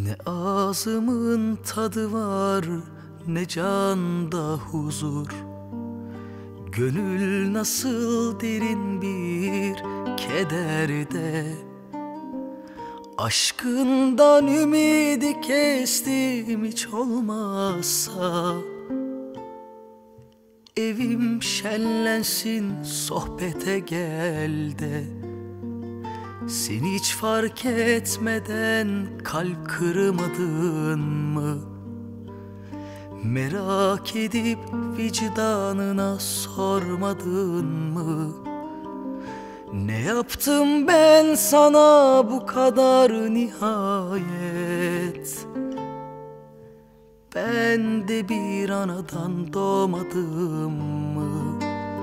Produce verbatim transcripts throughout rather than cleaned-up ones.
Ne ağzımın tadı var, ne canda huzur. Gönül nasıl derin bir kederde. Aşkından ümidi kestim hiç olmazsa. Evim şenlensin, sohbete gel de. Seni hiç fark etmeden kalp kırmadın mı? Merak edip vicdanına sormadın mı? Ne yaptım ben sana bu kadar nihayet? Ben de bir anadan doğmadım mı?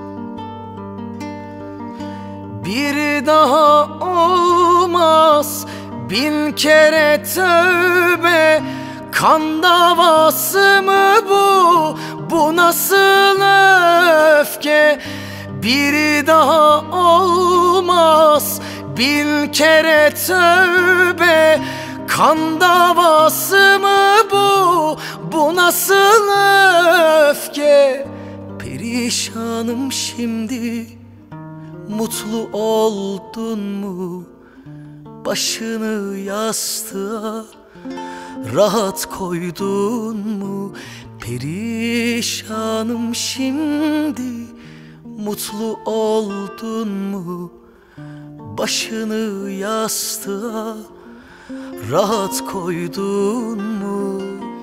Bir daha olmaz, bin kere tövbe. Kan davası mı bu? Bu nasıl öfke? Bir daha olmaz, bin kere tövbe. Kan davası mı bu? Bu nasıl öfke? Perişanım şimdi. Mutlu oldun mu? Başını yastığa rahat koydun mu? Perişanım şimdi. Mutlu oldun mu? Başını yastığa rahat koydun mu?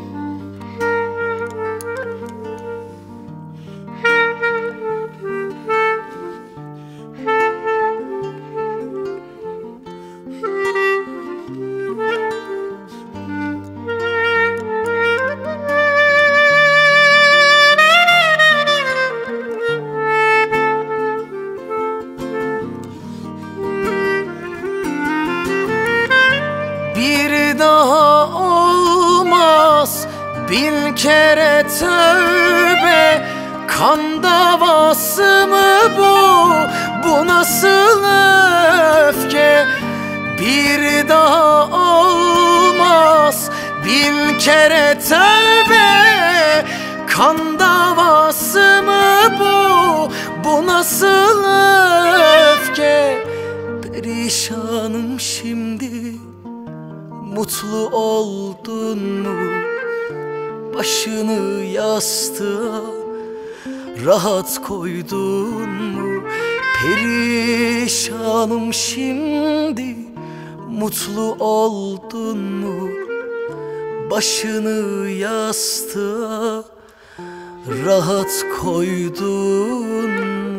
Bir daha olmaz, bin kere tövbe. Kan davası mı bu? Bu nasıl öfke? Bir daha olmaz, bin kere tövbe. Kan davası mı bu? Bu nasıl öfke? Perişanım şimdi. Mutlu oldun mu? Başını yastığa rahat koydun mu? Perişanım şimdi. Mutlu oldun mu? Başını yastığa rahat koydun mu?